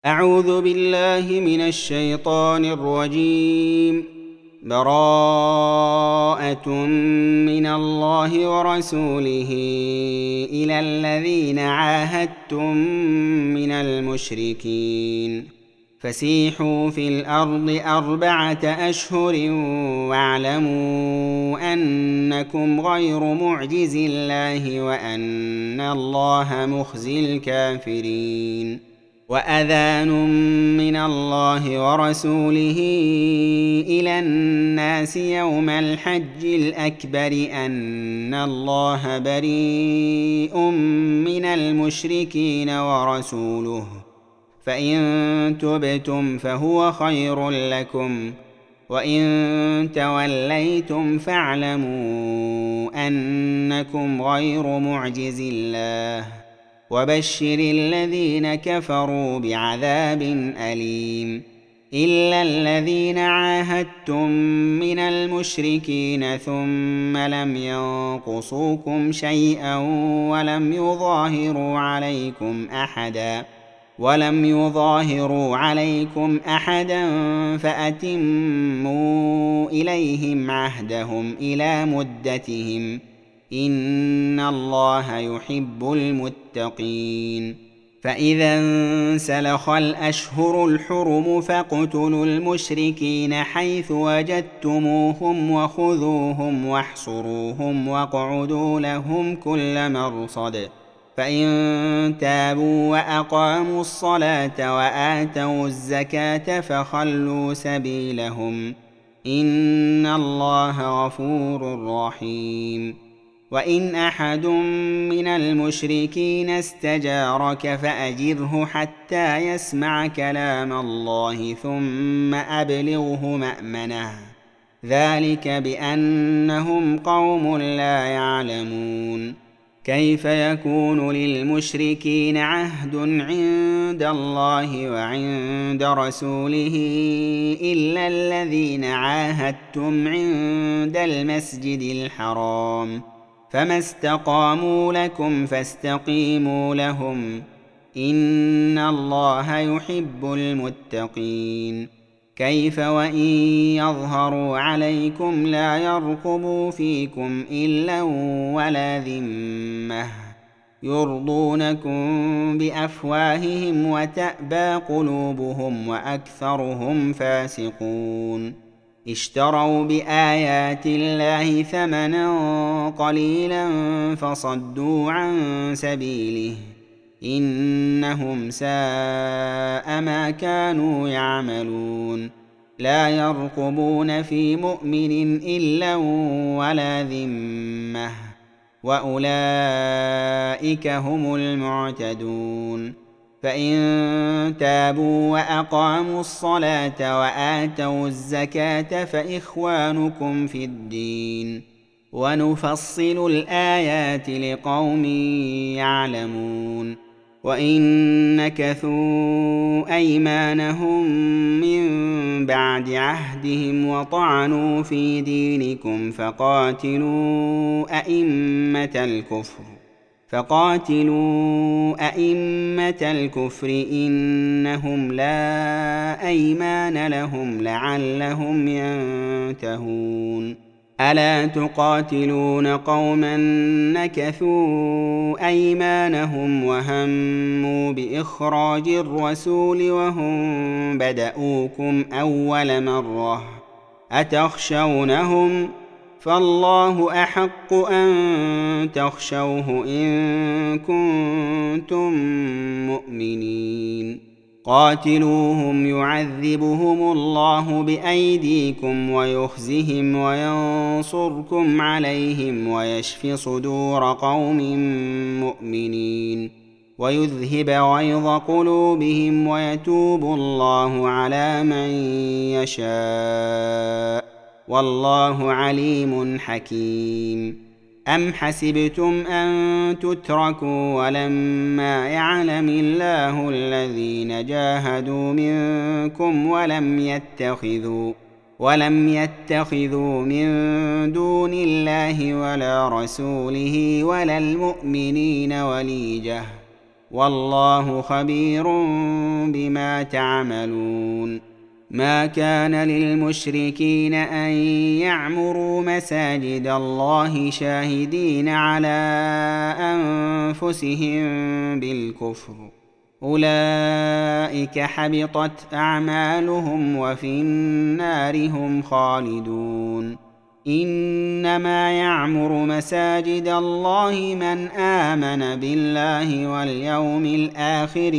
أعوذ بالله من الشيطان الرجيم. براءة من الله ورسوله إلى الذين عاهدتم من المشركين فسيحوا في الأرض 4 أشهر واعلموا أنكم غير معجز الله وأن الله مخزي الكافرين. وأذان من الله ورسوله إلى الناس يوم الحج الأكبر أن الله بريء من المشركين ورسوله فإن تبتم فهو خير لكم وإن توليتم فاعلموا أنكم غير معجز الله وبشر الذين كفروا بعذاب أليم. إلا الذين عاهدتم من المشركين ثم لم ينقصوكم شيئا ولم يظاهروا عليكم أحدا فأتموا إليهم عهدهم إلى مدتهم إن الله يحب المتقين. فإذا انسلخ الأشهر الحرم فاقتلوا المشركين حيث وجدتموهم وخذوهم واحصروهم واقعدوا لهم كل مرصد فإن تابوا وأقاموا الصلاة وآتوا الزكاة فخلوا سبيلهم إن الله غفور رحيم. وإن أحد من المشركين استجارك فأجره حتى يسمع كلام الله ثم أبلغه مأمنه ذلك بأنهم قوم لا يعلمون. كيف يكون للمشركين عهد عند الله وعند رسوله إلا الذين عاهدتم عند المسجد الحرام فما استقاموا لكم فاستقيموا لهم إن الله يحب المتقين. كيف وإن يظهروا عليكم لا يرقبوا فيكم إلا ولا ذمة يرضونكم بأفواههم وتأبى قلوبهم وأكثرهم فاسقون. اشتروا بآيات الله ثمنا قليلا فصدوا عن سبيله إنهم ساء ما كانوا يعملون. لا يرقبون في مؤمن إلا ولا ذمة وأولئك هم المعتدون. فإن تابوا وأقاموا الصلاة وآتوا الزكاة فإخوانكم في الدين ونفصل الآيات لقوم يعلمون. وإن نكثوا أيمانهم من بعد عهدهم وطعنوا في دينكم فقاتلوا أئمة الكفر إنهم لا أيمان لهم لعلهم ينتهون. ألا تقاتلون قوما نكثوا أيمانهم وهموا بإخراج الرسول وهم بدؤوكم أول مرة أتخشونهم فالله أحق أن تخشوه إن كنتم مؤمنين. قاتلوهم يعذبهم الله بأيديكم ويخزهم وينصركم عليهم ويشف صدور قوم مؤمنين ويذهب غيظ قلوبهم ويتوب الله على من يشاء والله عليم حكيم. أم حسبتم أن تتركوا ولما يعلم الله الذين جاهدوا منكم ولم يتخذوا من دون الله ولا رسوله ولا المؤمنين وليجة والله خبير بما تعملون. ما كان للمشركين أن يعمروا مساجد الله شاهدين على أنفسهم بالكفر، أولئك حبطت أعمالهم وفي النار هم خالدون. إنما يعمر مساجد الله من آمن بالله واليوم الآخر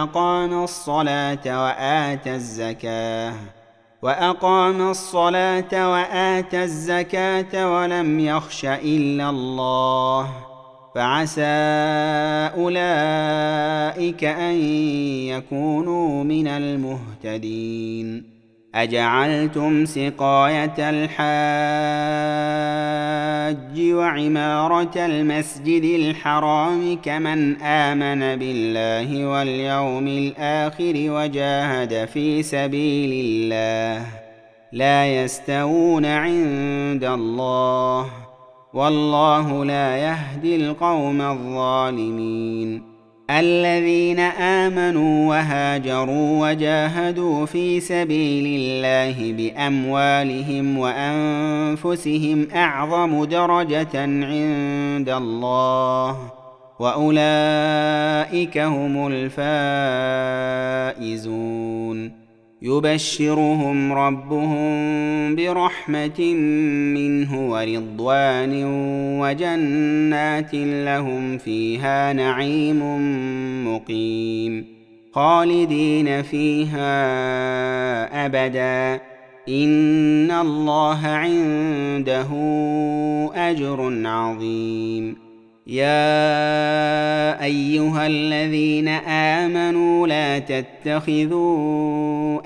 وأقام الصلاة وآتى الزكاة ولم يخش إلا الله، فعسى أولئك أن يكونوا من المهتدين. أجعلتم سقاية الحاج وعمارة المسجد الحرام كمن آمن بالله واليوم الآخر وجاهد في سبيل الله لا يستوون عند الله، والله لا يهدي القوم الظالمين. الذين آمنوا وهاجروا وجاهدوا في سبيل الله بأموالهم وأنفسهم أعظم درجة عند الله، وأولئك هم الفائزون. يبشرهم ربهم برحمة منه ورضوان وجنات لهم فيها نعيم مقيم خالدين فيها أبدا، إن الله عنده أجر عظيم. يا أيها الذين آمنوا لا تتخذوا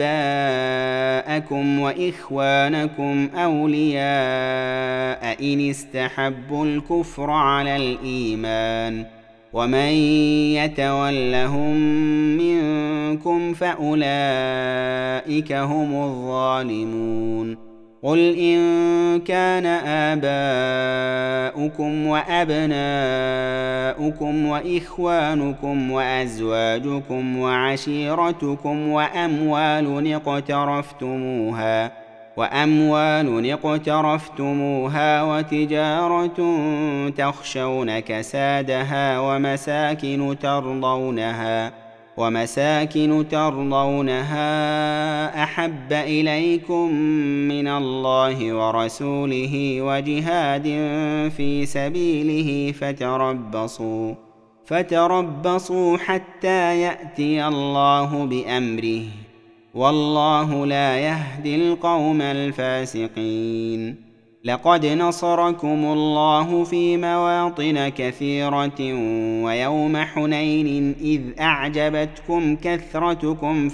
آباءكم وإخوانكم أولياء إن استحبوا الكفر على الإيمان، ومن يتولهم منكم فأولئك هم الظالمون. قل إن كان آباؤكم وأبناؤكم وإخوانكم وأزواجكم وعشيرتكم وأموال اقترفتموها وتجارة تخشون كسادها ومساكن ترضونها أحب إليكم من الله ورسوله وجهاد في سبيله فتربصوا حتى يأتي الله بأمره، والله لا يهدي القوم الفاسقين. لقد نصركم الله في مواطن كثيرة ويوم حنين إذ أعجبتكم كثرتكم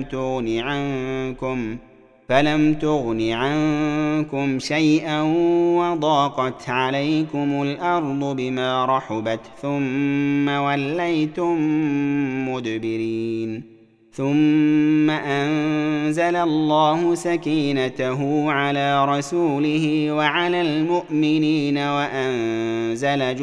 فلم تغن عنكم شيئا وضاقت عليكم الأرض بما رحبت ثم وليتم مدبرين. ثم أنزل الله سكينته على رسوله وعلى المؤمنين وأنزل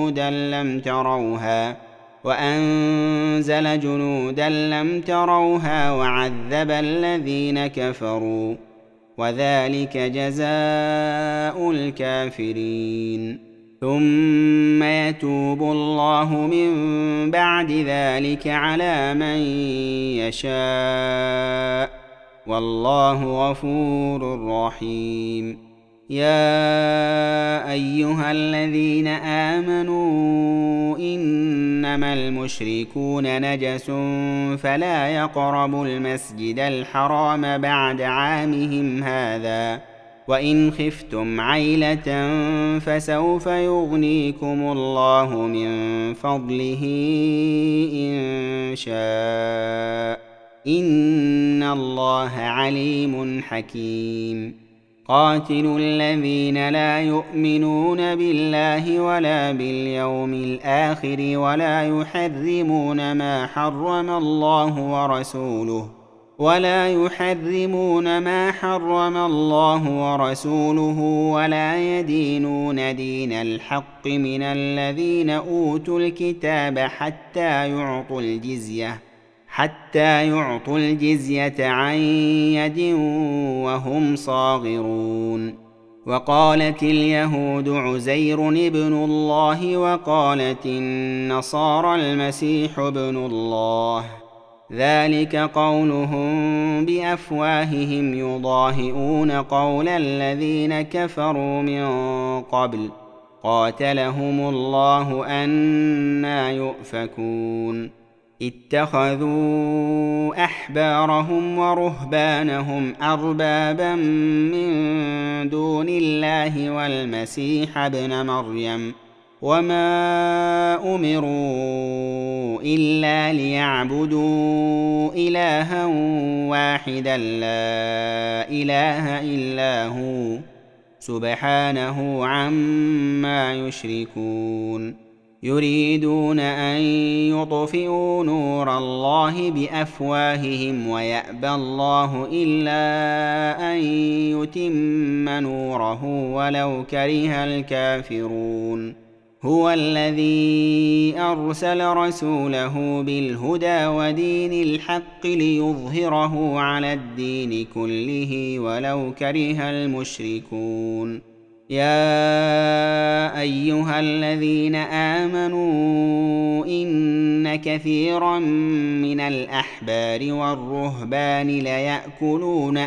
جنودا لم تروها وعذب الذين كفروا، وذلك جزاء الكافرين. ثم يتوب الله من بعد ذلك على من يشاء، والله غفور رحيم. يا أيها الذين آمنوا إنما المشركون نجس فلا يقربوا المسجد الحرام بعد عامهم هذا، وإن خفتم عيلة فسوف يغنيكم الله من فضله إن شاء، إن الله عليم حكيم. قاتلوا الذين لا يؤمنون بالله ولا باليوم الآخر ولا يحرمون ما حرم الله ورسوله ولا يحرمون ما حرم الله ورسوله ولا يدينون دين الحق من الذين أوتوا الكتاب حتى يعطوا الجزية عن يد وهم صاغرون. وقالت اليهود عزير ابن الله وقالت النصارى المسيح ابن الله، ذلك قولهم بأفواههم يضاهئون قول الذين كفروا من قبل قاتلهم الله أنى يؤفكون. اتخذوا أحبارهم ورهبانهم أربابا من دون الله والمسيح ابن مريم وما أمروا إلا ليعبدوا إلها واحدا لا إله إلا هو سبحانه عما يشركون. يريدون أن يطفئوا نور الله بأفواههم ويأبى الله إلا أن يتم نوره ولو كره الكافرون. هو الذي أرسل رسوله بالهدى ودين الحق ليظهره على الدين كله ولو كره المشركون. يا أيها الذين آمنوا إن كثيرا من الأحبار والرهبان ليأكلون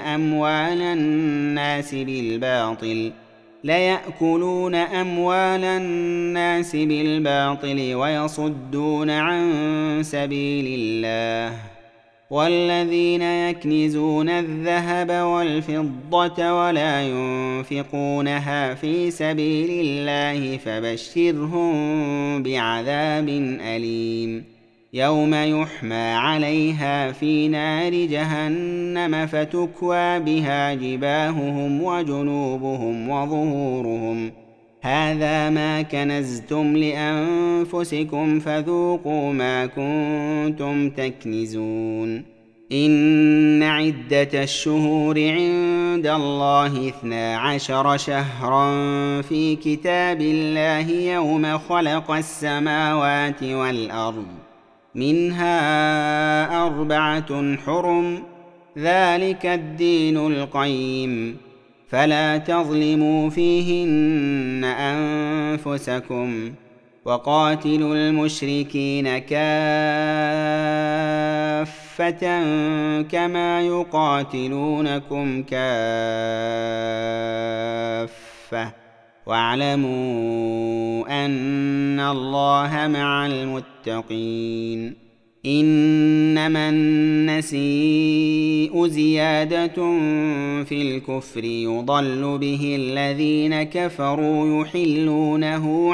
أموال الناس بالباطل ويصدون عن سبيل الله. والذين يكنزون الذهب والفضة ولا ينفقونها في سبيل الله فبشرهم بعذاب أليم يوم يحمى عليها في نار جهنم فتكوى بها جباههم وجنوبهم وظهورهم هذا ما كنزتم لأنفسكم فذوقوا ما كنتم تكنزون. إن عدة الشهور عند الله 12 شهرا في كتاب الله يوم خلق السماوات والأرض منها 4 حرم ذلك الدين القيم فلا تظلموا فيهن أنفسكم وقاتلوا المشركين كافة كما يقاتلونكم كافة واعلموا أن الله مع المتقين. إنما النسيء زيادة في الكفر يضل به الذين كفروا يحلونه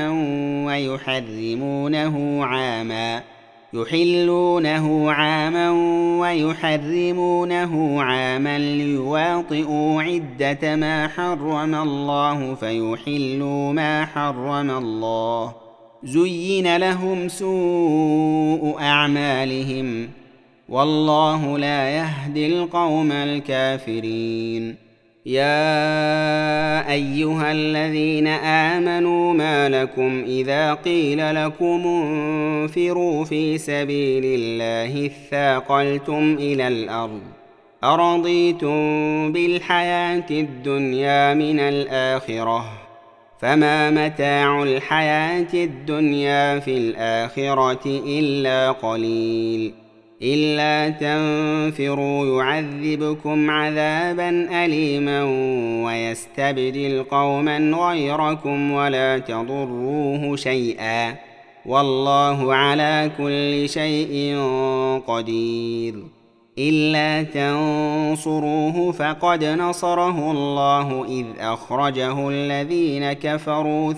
عاما ويحرمونه عاما ليواطئوا عدة ما حرم الله فيحلوا ما حرم الله زين لهم سوء أعمالهم والله لا يهدي القوم الكافرين. يا أيها الذين آمنوا ما لكم إذا قيل لكم انفروا في سبيل الله اثاقلتم إلى الأرض أرضيتم بالحياة الدنيا من الآخرة فما متاع الحياة الدنيا في الآخرة إلا قليل. إلا تنفروا يعذبكم عذابا أليما ويستبدل قوما غيركم ولا تضروه شيئا والله على كل شيء قدير. إلا تنصروه فقد نصره الله إذ أخرجه الذين كفروا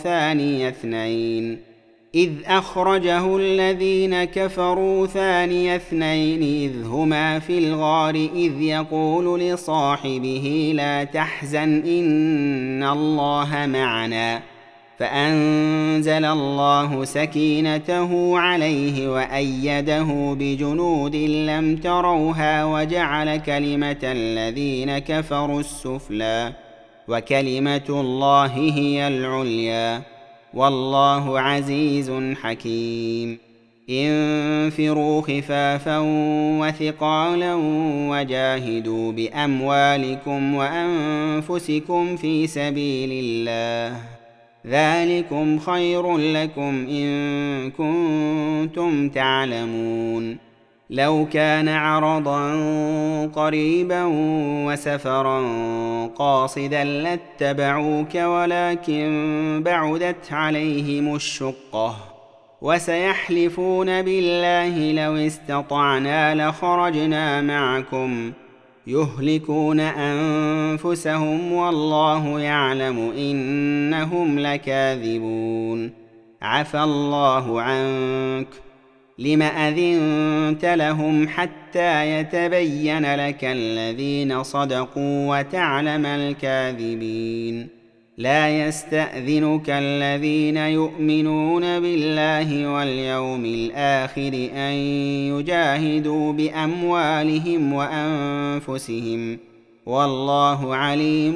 ثاني اثنين إذ هما في الغار إذ يقول لصاحبه لا تحزن إن الله معنا فأنزل الله سكينته عليه وأيده بجنود لم تروها وجعل كلمة الذين كفروا السفلى وكلمة الله هي العليا والله عزيز حكيم. انفروا خفافا وثقالا وجاهدوا بأموالكم وأنفسكم في سبيل الله ذلكم خير لكم إن كنتم تعلمون. لو كان عرضا قريبا وسفرا قاصدا لاتبعوك ولكن بعدت عليهم الشقة وسيحلفون بالله لو استطعنا لخرجنا معكم يهلكون أنفسهم والله يعلم إنهم لكاذبون. عفى الله عنك لم أذنت لهم حتى يتبين لك الذين صدقوا وتعلم الكاذبين. لا يستأذنك الذين يؤمنون بالله واليوم الآخر أن يجاهدوا بأموالهم وأنفسهم والله عليم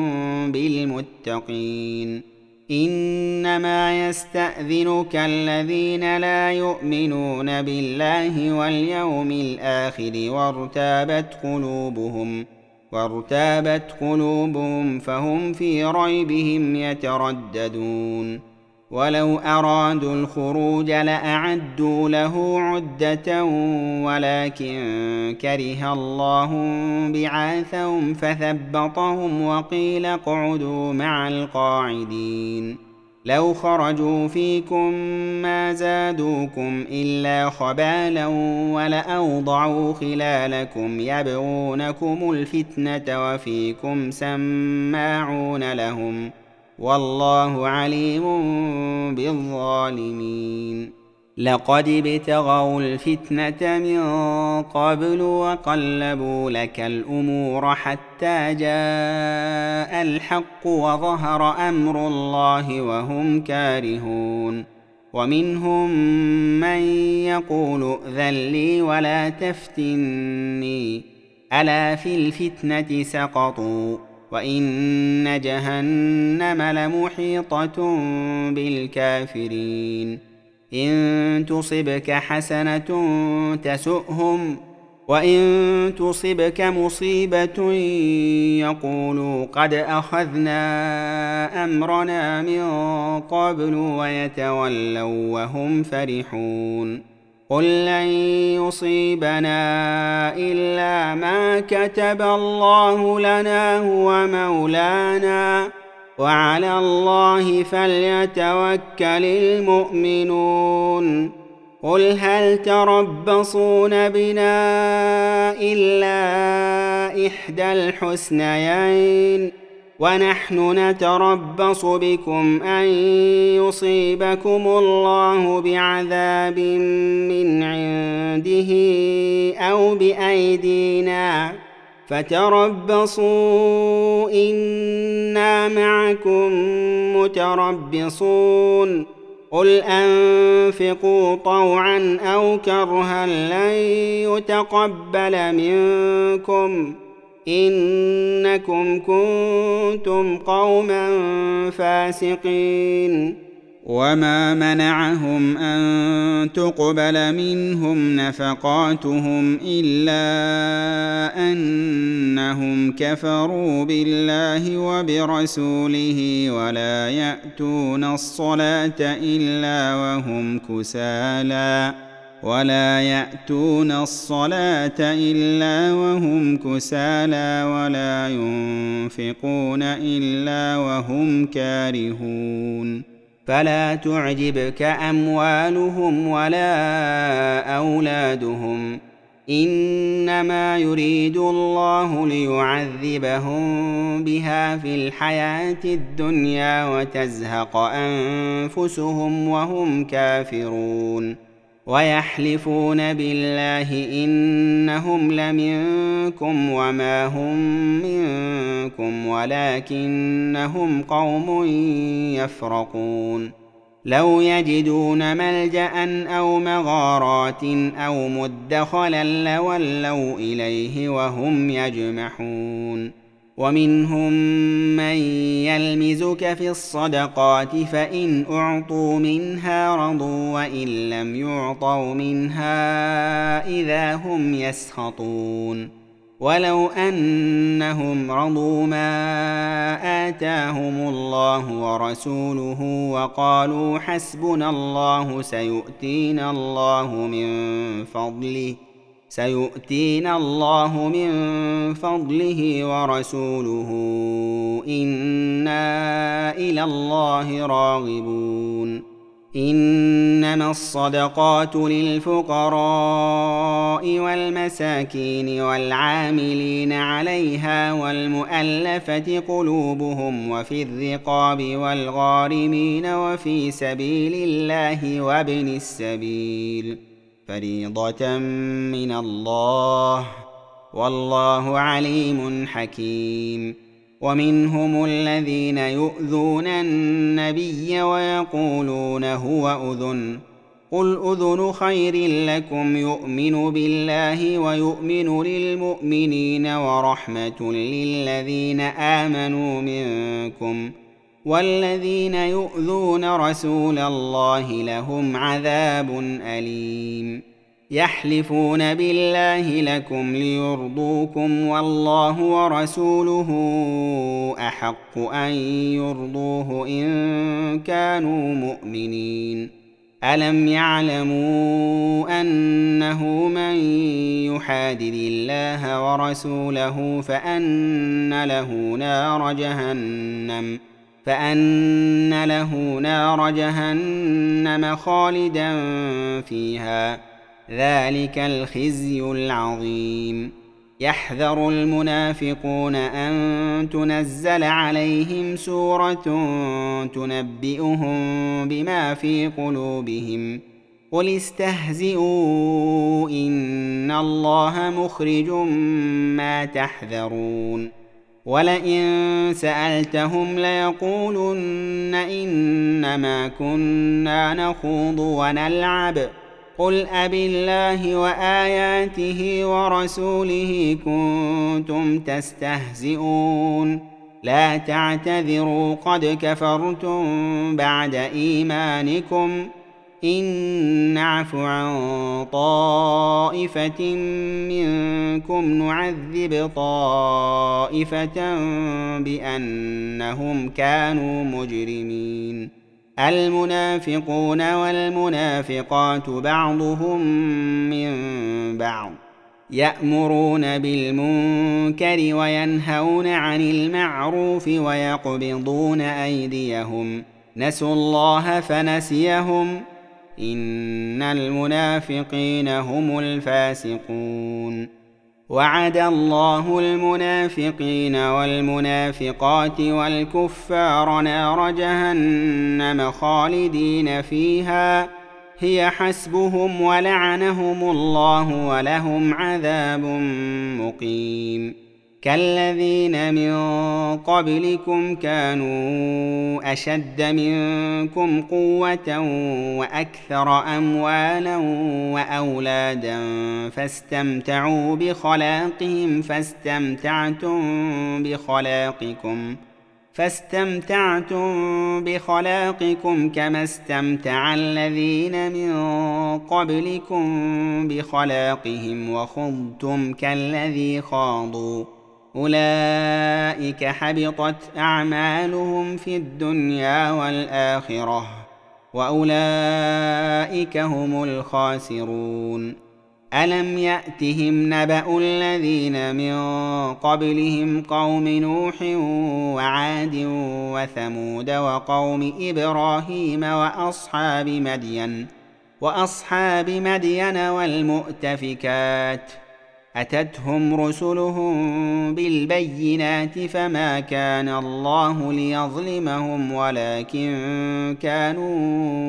بالمتقين. إنما يستأذنك الذين لا يؤمنون بالله واليوم الآخر وارتابت قلوبهم فهم في ريبهم يترددون. ولو أرادوا الخروج لأعدوا له عدة ولكن كره الله بعاثهم فثبطهم وقيل اقعدوا مع القاعدين. لو خرجوا فيكم ما زادوكم إلا خبالا ولأوضعوا خلالكم يبغونكم الفتنة وفيكم سماعون لهم والله عليم بالظالمين. لقد ابتغوا الفتنة من قبل وقلبوا لك الأمور حتى جاء الحق وظهر أمر الله وهم كارهون. ومنهم من يقول ائذن لي ولا تفتني ألا في الفتنة سقطوا وإن جهنم لمحيطة بالكافرين. إن تصبك حسنة تسؤهم وإن تصبك مصيبة يقولوا قد أخذنا أمرنا من قبل ويتولوا وهم فرحون. قل لن يصيبنا إلا ما كتب الله لنا هو مولانا وعلى الله فليتوكل المؤمنون. قل هل تربصون بنا إلا إحدى الحسنيين ونحن نتربص بكم أن يصيبكم الله بعذاب من عنده أو بأيدينا فتربصوا إنا معكم متربصون. قل أنفقوا طوعا أو كرها لن يتقبل منكم إنكم كنتم قوما فاسقين. وما منعهم أن تقبل منهم نفقاتهم إلا أنهم كفروا بالله وبرسوله ولا يأتون الصلاة إلا وهم كسالى ولا ينفقون إلا وهم كارهون. فلا تعجبك أموالهم ولا أولادهم إنما يريد الله ليعذبهم بها في الحياة الدنيا وتزهق أنفسهم وهم كافرون. ويحلفون بالله إنهم لمنكم وما هم منكم ولكنهم قوم يفرقون لو يجدون ملجأ أو مغارات أو مدخلا لولوا إليه وهم يجمحون ومنهم من يلمزك في الصدقات فإن أعطوا منها رضوا وإن لم يعطوا منها إذا هم يسخطون ولو أنهم رضوا ما آتاهم الله ورسوله وقالوا حسبنا الله سيؤتينا الله من فضله ورسوله إنا إلى الله راغبون إنما الصدقات للفقراء والمساكين والعاملين عليها والمؤلفة قلوبهم وفي الرقاب والغارمين وفي سبيل الله وابن السبيل فريضة من الله والله عليم حكيم ومنهم الذين يؤذون النبي ويقولون هو أذن قل أذن خير لكم يؤمن بالله ويؤمن للمؤمنين ورحمة للذين آمنوا منكم والذين يؤذون رسول الله لهم عذاب أليم يحلفون بالله لكم ليرضوكم والله ورسوله أحق أن يرضوه إن كانوا مؤمنين ألم يعلموا أنه من يحادد الله ورسوله فأن له نار جهنم خالدا فيها ذلك الخزي العظيم يحذر المنافقون أن تنزل عليهم سورة تنبئهم بما في قلوبهم قل استهزئوا إن الله مخرج ما تحذرون ولئن سألتهم ليقولن إنما كنا نخوض ونلعب قل أبالله وآياته ورسوله كنتم تستهزئون لا تعتذروا قد كفرتم بعد إيمانكم إن نعف عن طائفة منكم نعذب طائفة بأنهم كانوا مجرمين المنافقون والمنافقات بعضهم من بعض يأمرون بالمنكر وينهون عن المعروف ويقبضون أيديهم نسوا الله فنسيهم إن المنافقين هم الفاسقون وعد الله المنافقين والمنافقات والكفار نار جهنم خالدين فيها هي حسبهم ولعنهم الله ولهم عذاب مقيم كالذين من قبلكم كانوا أشد منكم قوة وأكثر أموالا وأولادا فاستمتعوا فاستمتعتم بخلاقكم كما استمتع الذين من قبلكم بخلاقهم وخضتم كالذي خاضوا أولئك حبطت أعمالهم في الدنيا والآخرة وأولئك هم الخاسرون ألم يأتهم نبأ الذين من قبلهم قوم نوح وعاد وثمود وقوم إبراهيم وأصحاب مدين والمؤتفكات أتتهم رسلهم بالبينات فما كان الله ليظلمهم ولكن كانوا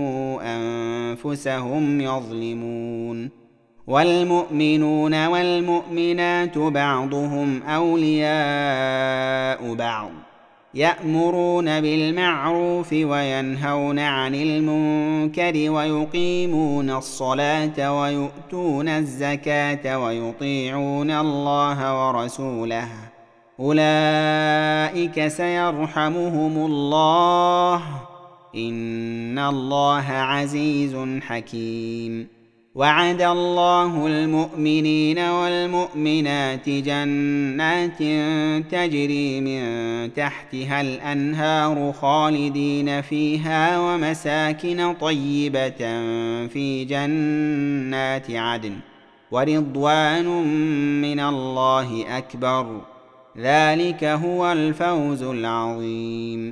أنفسهم يظلمون. والمؤمنون والمؤمنات بعضهم أولياء بعض يأمرون بالمعروف وينهون عن المنكر ويقيمون الصلاة ويؤتون الزكاة ويطيعون الله ورسوله أولئك سيرحمهم الله إن الله عزيز حكيم. وعد الله المؤمنين والمؤمنات جنات تجري من تحتها الأنهار خالدين فيها ومساكن طيبة في جنات عدن ورضوان من الله أكبر ذلك هو الفوز العظيم.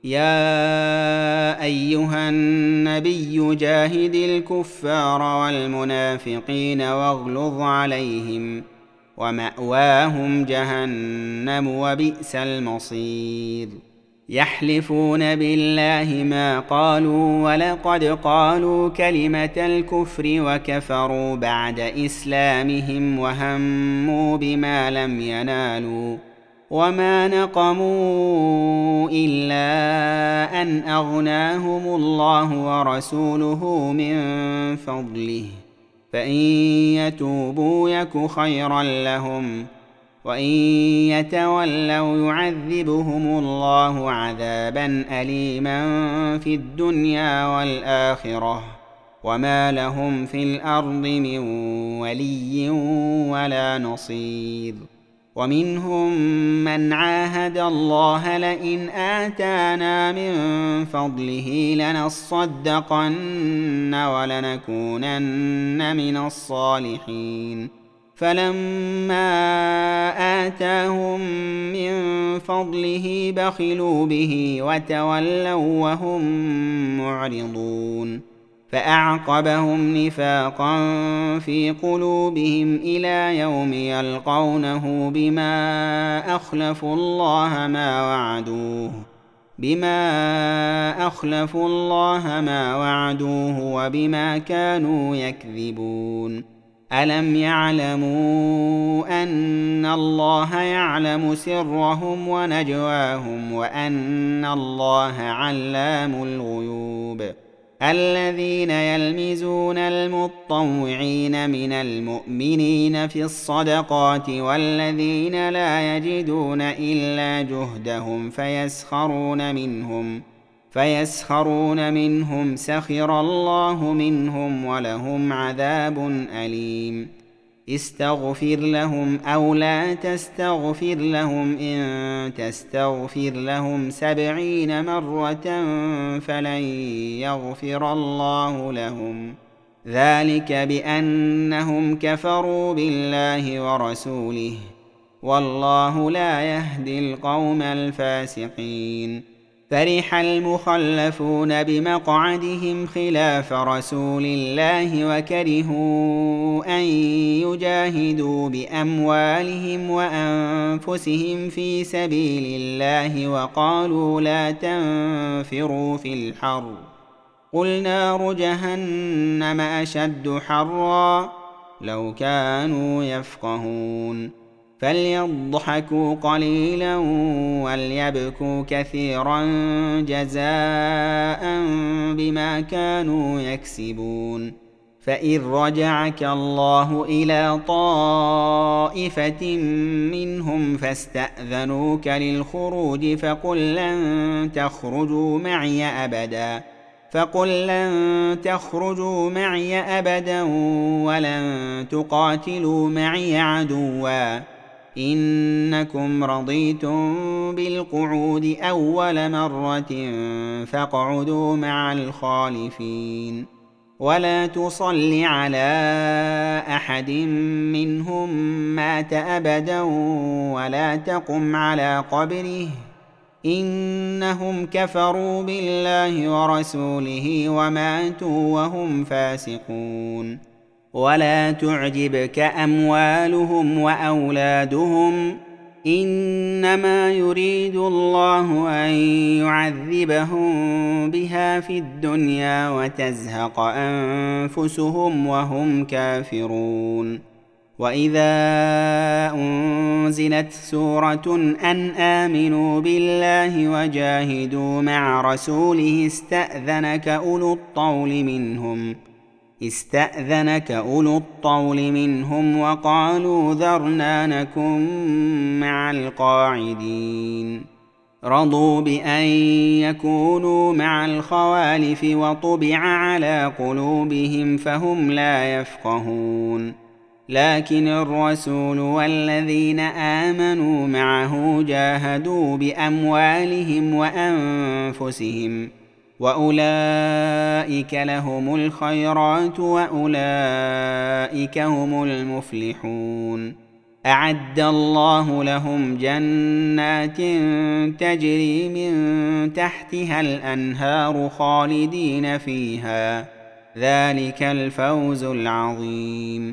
يا أيها النبي جاهد الكفار والمنافقين واغلظ عليهم ومأواهم جهنم وبئس المصير. يحلفون بالله ما قالوا ولقد قالوا كلمة الكفر وكفروا بعد إسلامهم وهموا بما لم ينالوا وما نقموا إلا أن أغناهم الله ورسوله من فضله فإن يتوبوا يك خيرا لهم وإن يتولوا يعذبهم الله عذابا أليما في الدنيا والآخرة وما لهم في الأرض من ولي ولا نصير. ومنهم من عاهد الله لئن آتانا من فضله لنصدقن ولنكونن من الصالحين فلما آتاهم من فضله بخلوا به وتولوا وهم معرضون فأعقبهم نفاقا في قلوبهم إلى يوم يلقونه بما أخلفوا الله ما وعدوه وبما كانوا يكذبون. ألم يعلموا أن الله يعلم سرهم ونجواهم وأن الله علام الغيوب. الذين يلمزون المطوعين من المؤمنين في الصدقات والذين لا يجدون إلا جهدهم فيسخرون منهم سخر الله منهم ولهم عذاب أليم. استغفر لهم أو لا تستغفر لهم إن تستغفر لهم 70 مرة فلن يغفر الله لهم ذلك بأنهم كفروا بالله ورسوله والله لا يهدي القوم الفاسقين. فرح المخلفون بمقعدهم خلاف رسول الله وكرهوا أن يجاهدوا بأموالهم وأنفسهم في سبيل الله وقالوا لا تنفروا في الحر قل نار جهنم أشد حرا لو كانوا يفقهون. فليضحكوا قليلا وليبكوا كثيرا جزاء بما كانوا يكسبون. فإن رجعك الله إلى طائفة منهم فاستأذنوك للخروج فقل لن تخرجوا معي أبدا ولن تقاتلوا معي عدوا إنكم رضيتم بالقعود أول مرة فاقعدوا مع الخالفين. ولا تصل على أحد منهم مات أبدا ولا تقم على قبره إنهم كفروا بالله ورسوله وماتوا وهم فاسقون. ولا تعجبك أموالهم وأولادهم، إنما يريد الله أن يعذبهم بها في الدنيا وتزهق أنفسهم وهم كافرون. وإذا أنزلت سورة أن آمنوا بالله وجاهدوا مع رسوله استأذنك أولو الطول منهم وقالوا ذرنا نكن مع القاعدين. رضوا بأن يكونوا مع الخوالف وطبع على قلوبهم فهم لا يفقهون. لكن الرسول والذين آمنوا معه جاهدوا بأموالهم وأنفسهم، وأولئك لهم الخيرات وأولئك هم المفلحون. أعد الله لهم جنات تجري من تحتها الأنهار خالدين فيها، ذلك الفوز العظيم.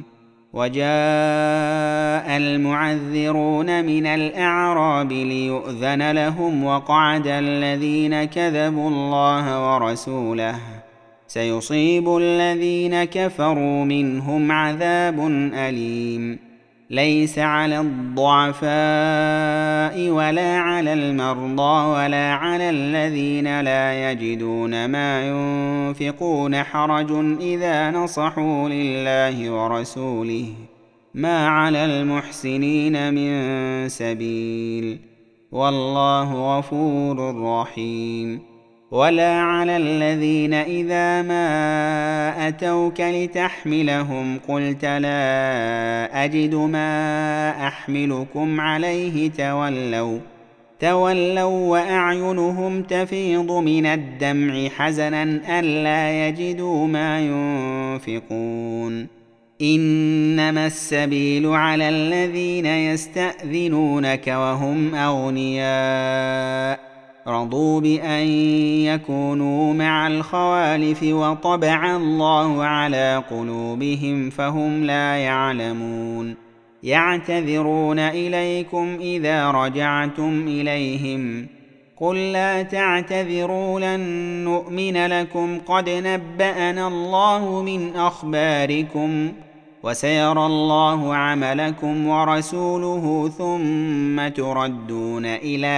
وجاء المعذرون من الأعراب ليؤذن لهم وقعد الذين كذبوا الله ورسوله، سيصيب الذين كفروا منهم عذاب أليم. ليس على الضعفاء ولا على المرضى ولا على الذين لا يجدون ما ينفقون حرج إذا نصحوا لله ورسوله، ما على المحسنين من سبيل، والله غفور رحيم. ولا على الذين إذا ما أتوك لتحملهم قلت لا أجد ما أحملكم عليه تولوا وأعينهم تفيض من الدمع حزنا ألا يجدوا ما ينفقون. إنما السبيل على الذين يستأذنونك وهم أغنياء، رضوا بأن يكونوا مع الخوالف وطبع الله على قلوبهم فهم لا يعلمون. يعتذرون إليكم إذا رجعتم إليهم، قل لا تعتذروا لن نؤمن لكم قد نبأنا الله من أخباركم، وسيرى الله عملكم ورسوله ثم تردون إلى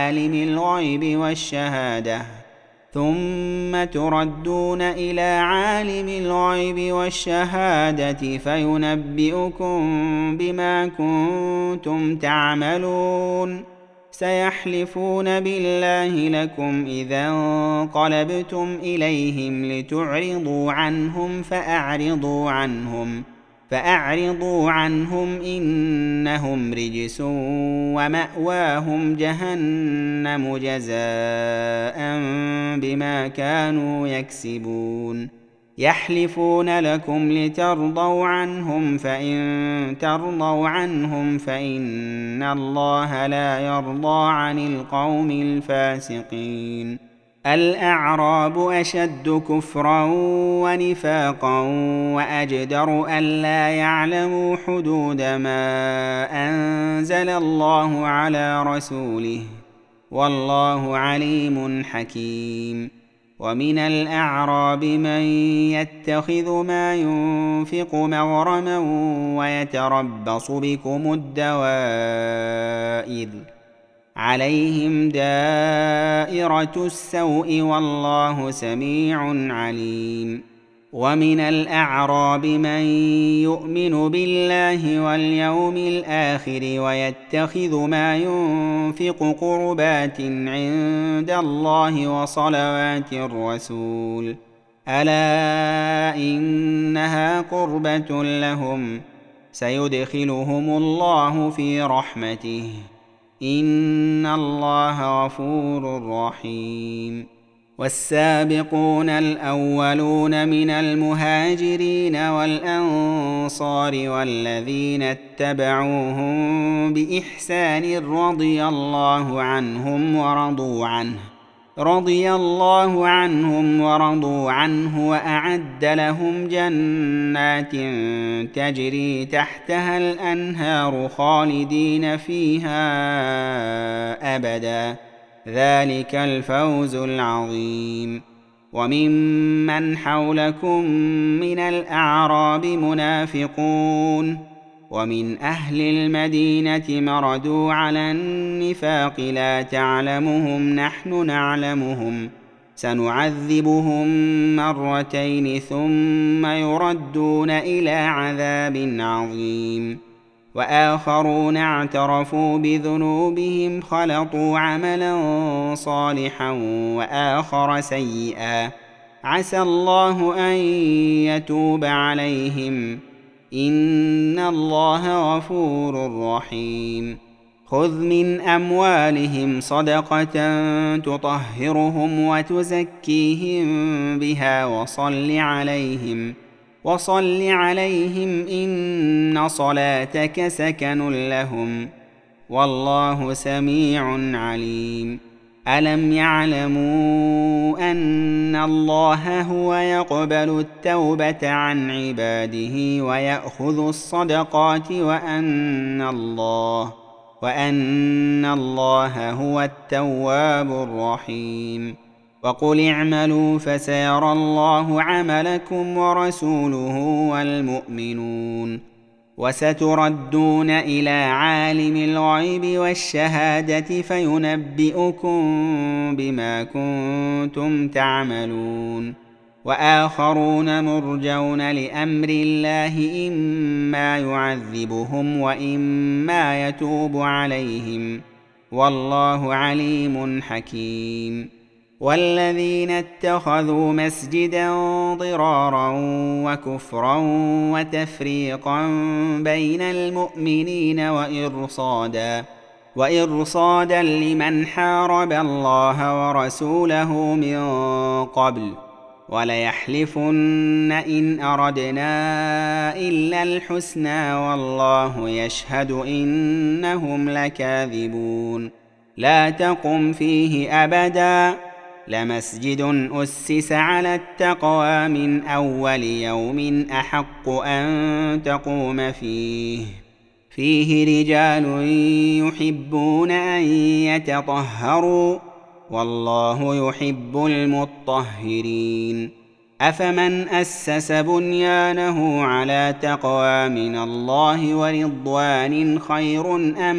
عالم الغيب والشهادة فينبئكم بما كنتم تعملون. سيحلفون بالله لكم إذا انقلبتم إليهم لتعرضوا عنهم فأعرضوا عنهم إنهم رجس ومأواهم جهنم جزاء بما كانوا يكسبون. يحلفون لكم لترضوا عنهم فإن ترضوا عنهم فإن الله لا يرضى عن القوم الفاسقين. الأعراب أشد كفرا ونفاقا وأجدر ألا يعلموا حدود ما أنزل الله على رسوله، والله عليم حكيم. ومن الأعراب من يتخذ ما ينفق مغرما ويتربص بكم الدوائر، عليهم دائرة السوء والله سميع عليم. ومن الأعراب من يؤمن بالله واليوم الآخر ويتخذ ما ينفق قربات عند الله وصلوات الرسول، ألا إنها قربة لهم، سيدخلهم الله في رحمته، إن الله غفور رحيم. والسابقون الأولون من المهاجرين والأنصار والذين اتبعوهم بإحسان رضي الله عنهم ورضوا عنه، رضي الله عنهم ورضوا عنه وأعد لهم جنات تجري تحتها الأنهار خالدين فيها أبدا، ذلك الفوز العظيم. وممن حولكم من الأعراب منافقون ومن أهل المدينة مردوا على النفاق لا تعلمهم نحن نعلمهم سنعذبهم مرتين ثم يردون إلى عذاب عظيم. وآخرون اعترفوا بذنوبهم خلطوا عملا صالحا وآخر سيئا عسى الله أن يتوب عليهم إن الله غفور رحيم. خذ من أموالهم صدقة تطهرهم وتزكيهم بها وصل عليهم إن صلاتك سكن لهم والله سميع عليم. ألم يعلموا أن الله هو يقبل التوبة عن عباده ويأخذ الصدقات وأن الله هو التواب الرحيم. وقل اعملوا فسيرى الله عملكم ورسوله والمؤمنون وستردون إلى عالم الغيب والشهادة فينبئكم بما كنتم تعملون. وآخرون مرجون لأمر الله إما يعذبهم وإما يتوب عليهم والله عليم حكيم. والذين اتخذوا مسجدا ضرارا وكفرا وتفريقا بين المؤمنين وإرصادا لمن حارب الله ورسوله من قبل وليحلفن إن أردنا إلا الحسنى والله يشهد إنهم لكاذبون. لا تقم فيه أبدا لمسجد أسس على التقوى من أول يوم أحق أن تقوم فيه رجال يحبون أن يتطهروا والله يحب المطهرين. أفمن أسس بنيانه على تقوى من الله ورضوان خير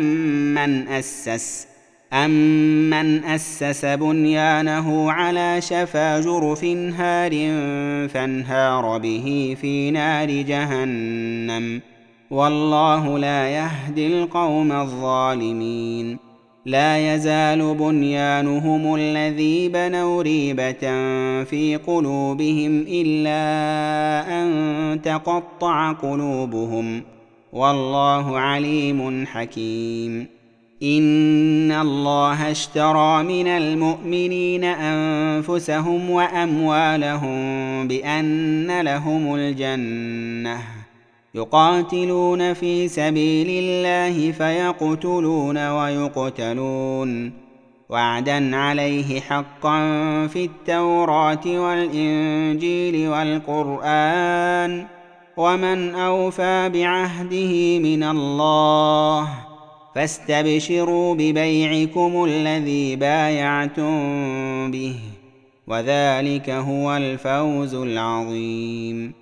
أم من أسس بنيانه على شفا جرف هار فانهار به في نار جهنم والله لا يهدي القوم الظالمين. لا يزال بنيانهم الذي بنوا ريبة في قلوبهم إلا أن تقطع قلوبهم والله عليم حكيم. إن الله اشترى من المؤمنين أنفسهم وأموالهم بأن لهم الجنة يقاتلون في سبيل الله فيقتلون ويقتلون وعدا عليه حقا في التوراة والإنجيل والقرآن ومن أوفى بعهده من الله فاستبشروا ببيعكم الذي بايعتم به وذلك هو الفوز العظيم.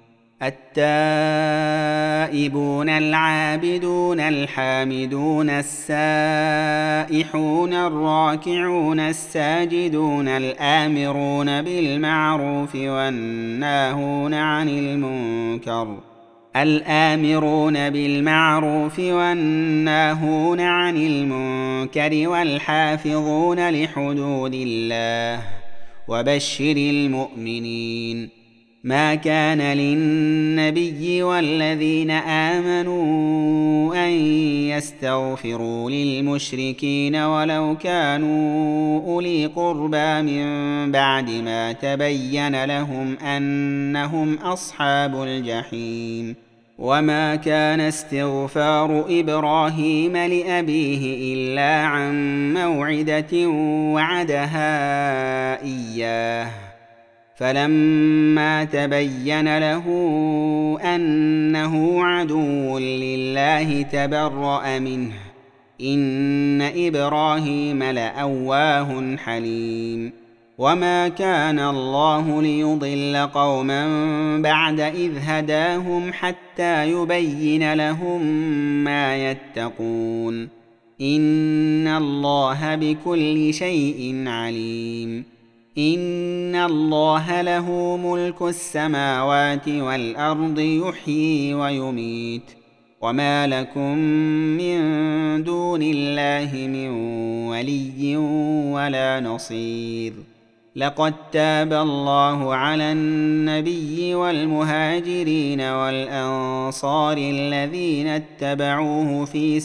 التائبون العابدون الحامدون السائحون الراكعون الساجدون الآمرون بالمعروف والناهون عن المنكر والحافظون لحدود الله وبشر المؤمنين. ما كان للنبي والذين آمنوا أن يستغفروا للمشركين ولو كانوا أولي قربى من بعد ما تبين لهم أنهم أصحاب الجحيم. وما كان استغفار إبراهيم لأبيه إلا عن موعدة وعدها إياه فلما تبين له أنه عدو لله تبرأ منه إن إبراهيم لأواه حليم وما كان الله ليضل قوما بعد إذ هداهم حتى يبين لهم ما يتقون إن الله بكل شيء عليم إن الله له ملك السماوات والأرض يحيي ويميت وما لكم من دون الله من ولي ولا نصير لقد تاب الله على النبي والمهاجرين والأنصار الذين اتبعوه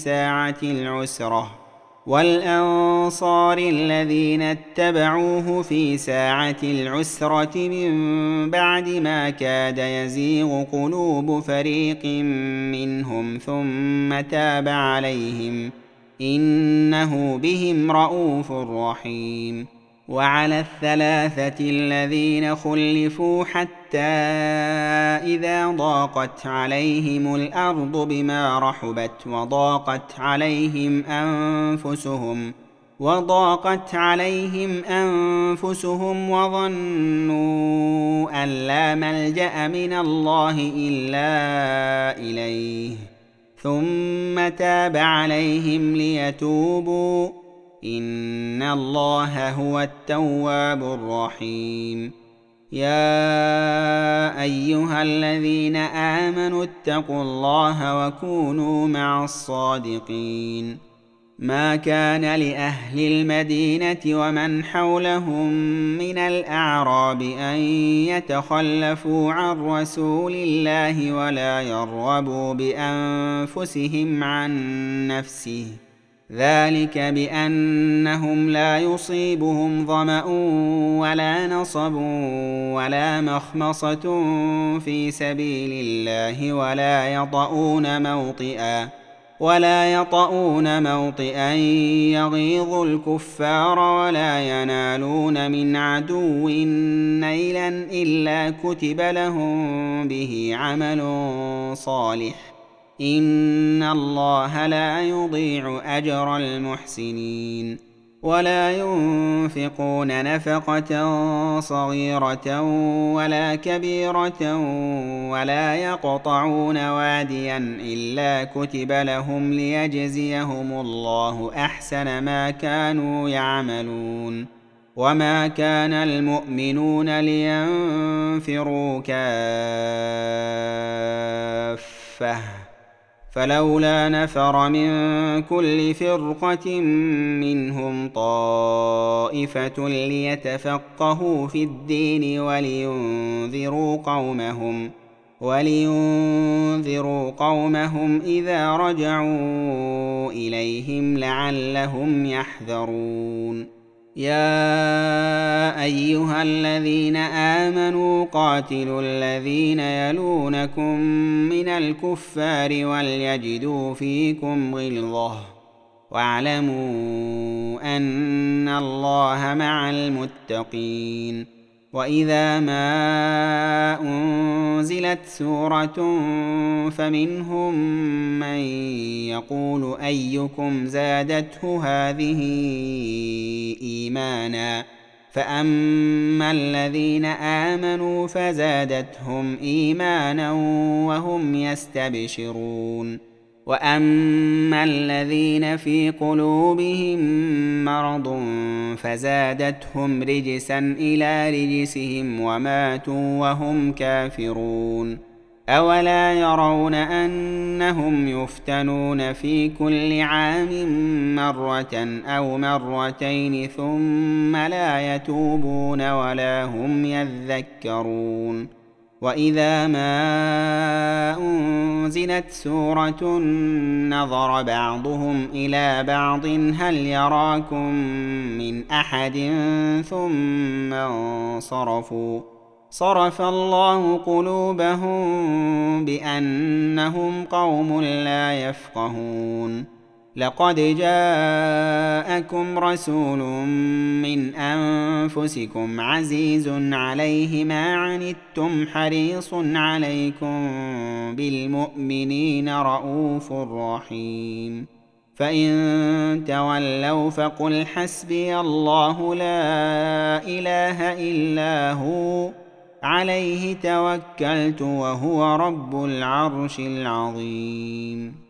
في ساعة العسرة من بعد ما كاد يزيغ قلوب فريق منهم ثم تاب عليهم إنه بهم رءوف رحيم وعلى الثلاثة الذين خلفوا حتى إذا ضاقت عليهم الأرض بما رحبت وضاقت عليهم أنفسهم وظنوا أن لا ملجأ من الله إلا إليه ثم تاب عليهم ليتوبوا إن الله هو التواب الرحيم يا أيها الذين آمنوا اتقوا الله وكونوا مع الصادقين ما كان لأهل المدينة ومن حولهم من الأعراب أن يتخلفوا عن رسول الله ولا يرغبوا بأنفسهم عن نفسه ذلك بأنهم لا يصيبهم ظمأ ولا نصب ولا مخمصة في سبيل الله ولا يطؤون موطئا يغيظ الكفار ولا ينالون من عدو نيلا إلا كتب لهم به عمل صالح إن الله لا يضيع أجر المحسنين ولا ينفقون نفقة صغيرة ولا كبيرة ولا يقطعون واديا إلا كتب لهم ليجزيهم الله أحسن ما كانوا يعملون وما كان المؤمنون لينفروا كافة فلولا نفر من كل فرقة منهم طائفة ليتفقهوا في الدين ولينذروا قومهم إذا رجعوا إليهم لعلهم يحذرون يا أيها الذين آمنوا قاتلوا الذين يلونكم من الكفار وليجدوا فيكم غلظة واعلموا أن الله مع المتقين وإذا ما أنزلت سورة فمنهم من يقول أيكم زادته هذه إيمانا فأما الذين آمنوا فزادتهم إيمانا وهم يستبشرون وأما الذين في قلوبهم مرض فزادتهم رجسا إلى رجسهم وماتوا وهم كافرون أولا يرون أنهم يفتنون في كل عام مرة أو مرتين ثم لا يتوبون ولا هم يذكرون وإذا ما أنزلت سورة نظر بعضهم إلى بعض هل يراكم من أحد ثم انصرفوا صرف الله قلوبهم بأنهم قوم لا يفقهون لقد جاءكم رسول من أنفسكم عزيز عليه ما عنتم حريص عليكم بالمؤمنين رءوف رحيم فإن تولوا فقل حسبي الله لا إله إلا هو عليه توكلت وهو رب العرش العظيم